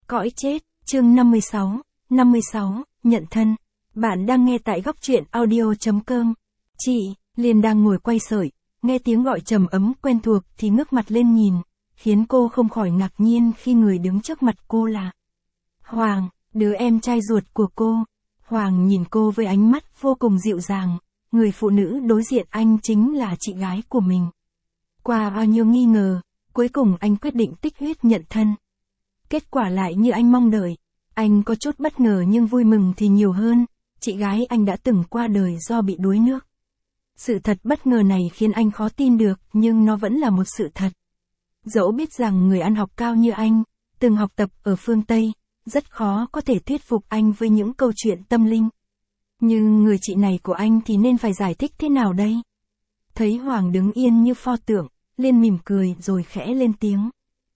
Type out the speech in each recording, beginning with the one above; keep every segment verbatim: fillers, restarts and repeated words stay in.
Cõi chết, chương năm mươi sáu, năm mươi sáu, nhận thân. Bạn đang nghe tại góc truyện audio chấm com. Chị, Liên đang ngồi quay sợi, nghe tiếng gọi trầm ấm quen thuộc thì ngước mặt lên nhìn, khiến cô không khỏi ngạc nhiên khi người đứng trước mặt cô là Hoàng, đứa em trai ruột của cô. Hoàng nhìn cô với ánh mắt vô cùng dịu dàng, người phụ nữ đối diện anh chính là chị gái của mình. Qua bao nhiêu nghi ngờ, cuối cùng anh quyết định tích huyết nhận thân. Kết quả lại như anh mong đợi, anh có chút bất ngờ nhưng vui mừng thì nhiều hơn, chị gái anh đã từng qua đời do bị đuối nước. Sự thật bất ngờ này khiến anh khó tin được nhưng nó vẫn là một sự thật. Dẫu biết rằng người ăn học cao như anh, từng học tập ở phương Tây, rất khó có thể thuyết phục anh với những câu chuyện tâm linh. Nhưng người chị này của anh thì nên phải giải thích thế nào đây? Thấy Hoàng đứng yên như pho tượng, Liên mỉm cười rồi khẽ lên tiếng.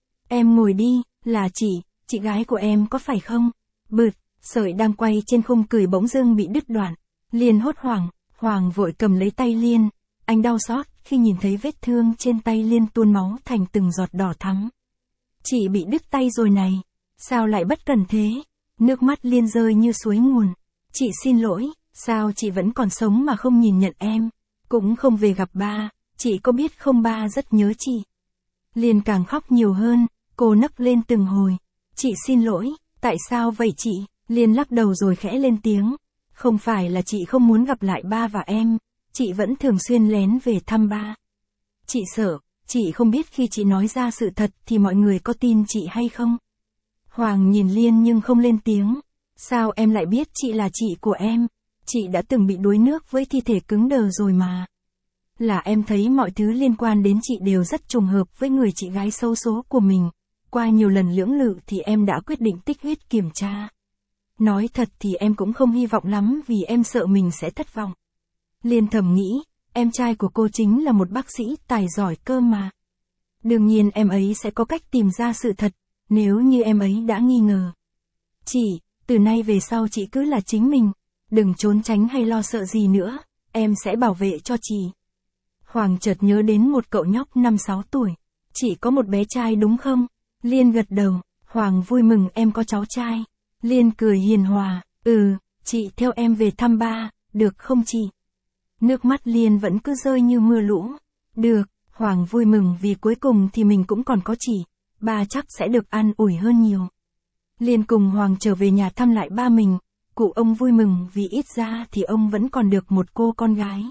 Em ngồi đi, là chị, chị gái của em có phải không? Bụt, sợi đang quay trên khung cười bỗng dưng bị đứt đoạn. Liên hốt hoảng, Hoàng vội cầm lấy tay Liên. Anh đau xót khi nhìn thấy vết thương trên tay Liên tuôn máu thành từng giọt đỏ thắm. Chị bị đứt tay rồi này, sao lại bất cẩn thế? Nước mắt Liên rơi như suối nguồn. Chị xin lỗi, sao chị vẫn còn sống mà không nhìn nhận em? Cũng không về gặp ba, chị có biết không ba rất nhớ chị. Liên càng khóc nhiều hơn, cô nấc lên từng hồi. Chị xin lỗi, tại sao vậy chị? Liên lắc đầu rồi khẽ lên tiếng. Không phải là chị không muốn gặp lại ba và em, chị vẫn thường xuyên lén về thăm ba. Chị sợ, chị không biết khi chị nói ra sự thật thì mọi người có tin chị hay không? Hoàng nhìn Liên nhưng không lên tiếng. Sao em lại biết chị là chị của em? Chị đã từng bị đuối nước với thi thể cứng đờ rồi mà. Là em thấy mọi thứ liên quan đến chị đều rất trùng hợp với người chị gái xấu số của mình. Qua nhiều lần lưỡng lự thì em đã quyết định tích huyết kiểm tra. Nói thật thì em cũng không hy vọng lắm vì em sợ mình sẽ thất vọng. Liên thầm nghĩ, em trai của cô chính là một bác sĩ tài giỏi cơ mà. Đương nhiên em ấy sẽ có cách tìm ra sự thật, nếu như em ấy đã nghi ngờ. Chị, từ nay về sau chị cứ là chính mình, đừng trốn tránh hay lo sợ gì nữa, em sẽ bảo vệ cho chị. Hoàng chợt nhớ đến một cậu nhóc năm sáu tuổi. Chị có một bé trai đúng không? Liên gật đầu, Hoàng vui mừng em có cháu trai. Liên cười hiền hòa, ừ, chị theo em về thăm ba, được không chị? Nước mắt Liên vẫn cứ rơi như mưa lũ. Được, Hoàng vui mừng vì cuối cùng thì mình cũng còn có chị, ba chắc sẽ được an ủi hơn nhiều. Liên cùng Hoàng trở về nhà thăm lại ba mình, cụ ông vui mừng vì ít ra thì ông vẫn còn được một cô con gái.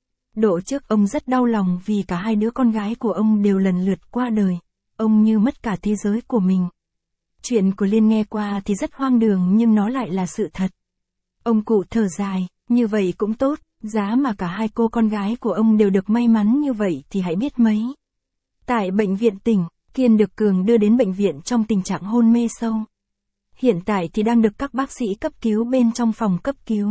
Độ trước ông rất đau lòng vì cả hai đứa con gái của ông đều lần lượt qua đời, ông như mất cả thế giới của mình. Chuyện của Liên nghe qua thì rất hoang đường nhưng nó lại là sự thật. Ông cụ thở dài, như vậy cũng tốt, giá mà cả hai cô con gái của ông đều được may mắn như vậy thì hãy biết mấy. Tại bệnh viện tỉnh, Kiên được Cường đưa đến bệnh viện trong tình trạng hôn mê sâu. Hiện tại thì đang được các bác sĩ cấp cứu bên trong phòng cấp cứu.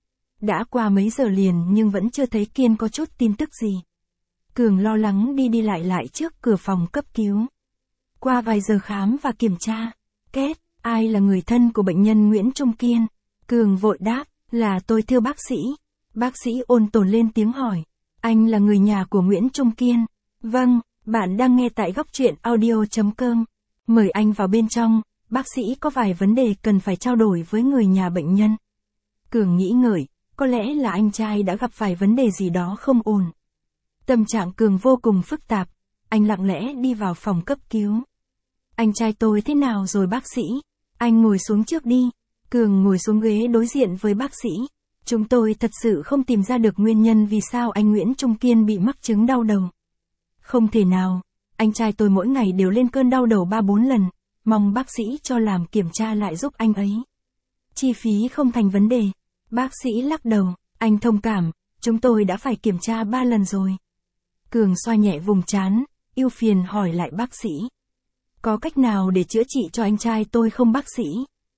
Đã qua mấy giờ liền nhưng vẫn chưa thấy Kiên có chút tin tức gì. Cường lo lắng đi đi lại lại trước cửa phòng cấp cứu. Qua vài giờ khám và kiểm tra, kết, ai là người thân của bệnh nhân Nguyễn Trung Kiên? Cường vội đáp, là tôi thưa bác sĩ. Bác sĩ ôn tồn lên tiếng hỏi, anh là người nhà của Nguyễn Trung Kiên? Vâng, bạn đang nghe tại góc truyện audio chấm com. Mời anh vào bên trong, bác sĩ có vài vấn đề cần phải trao đổi với người nhà bệnh nhân. Cường nghĩ ngợi, có lẽ là anh trai đã gặp phải vấn đề gì đó không ổn. Tâm trạng Cường vô cùng phức tạp, anh lặng lẽ đi vào phòng cấp cứu. Anh trai tôi thế nào rồi bác sĩ? Anh ngồi xuống trước đi. Cường ngồi xuống ghế đối diện với bác sĩ. Chúng tôi thật sự không tìm ra được nguyên nhân vì sao anh Nguyễn Trung Kiên bị mắc chứng đau đầu. Không thể nào, anh trai tôi mỗi ngày đều lên cơn đau đầu ba bốn lần, mong bác sĩ cho làm kiểm tra lại giúp anh ấy. Chi phí không thành vấn đề. Bác sĩ lắc đầu, anh thông cảm, chúng tôi đã phải kiểm tra ba lần rồi. Cường xoa nhẹ vùng trán, ưu phiền hỏi lại bác sĩ. Có cách nào để chữa trị cho anh trai tôi không bác sĩ?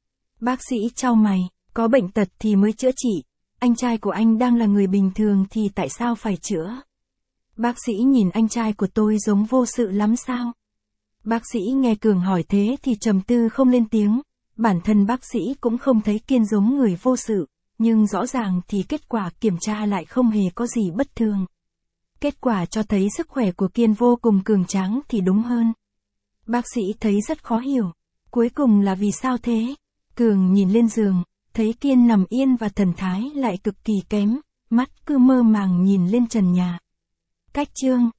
Bác sĩ chau mày, có bệnh tật thì mới chữa trị, anh trai của anh đang là người bình thường thì tại sao phải chữa? Bác sĩ nhìn anh trai của tôi giống vô sự lắm sao? Bác sĩ nghe Cường hỏi thế thì trầm tư không lên tiếng, bản thân bác sĩ cũng không thấy Kiên giống người vô sự, nhưng rõ ràng thì kết quả kiểm tra lại không hề có gì bất thường. Kết quả cho thấy sức khỏe của Kiên vô cùng cường tráng thì đúng hơn. Bác sĩ thấy rất khó hiểu. Cuối cùng là vì sao thế? Cường nhìn lên giường, thấy Kiên nằm yên và thần thái lại cực kỳ kém, mắt cứ mơ màng nhìn lên trần nhà. Cách chương